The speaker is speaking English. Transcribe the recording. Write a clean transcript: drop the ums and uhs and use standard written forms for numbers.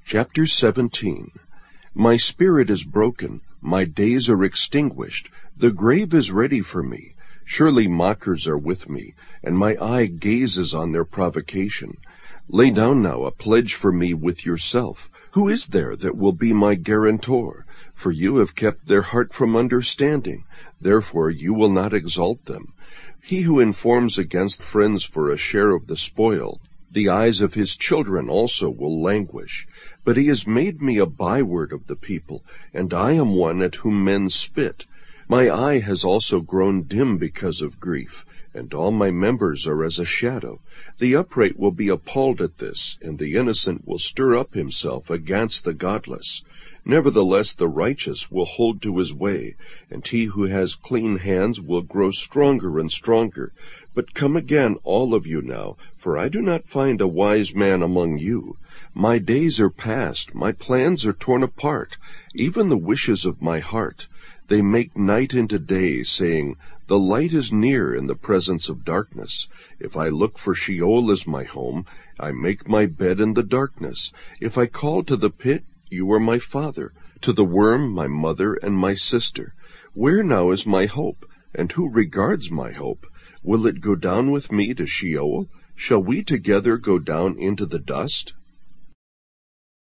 Chapter 17. My spirit is broken, my days are extinguished, the grave is ready for me. Surely mockers are with me, and my eye gazes on their provocation. Lay down now a pledge for me with yourself. Who is there that will be my guarantor? For you have kept their heart from understanding, therefore you will not exalt them. He who informs against friends for a share of the spoil, the eyes of his children also will languish. But he has made me a byword of the people, and I am one at whom men spit. My eye has also grown dim because of grief, and all my members are as a shadow. The upright will be appalled at this, and the innocent will stir up himself against the godless. Nevertheless the righteous will hold to his way, and he who has clean hands will grow stronger and stronger. But come again, all of you now, for I do not find a wise man among you. My days are past, my plans are torn apart, even the wishes of my heart. They make night into day, saying, the light is near in the presence of darkness. If I look for Sheol as my home, I make my bed in the darkness. If I call to the pit, you are my father, to the worm my mother and my sister. Where now is my hope, and who regards my hope? Will it go down with me to Sheol? Shall we together go down into the dust?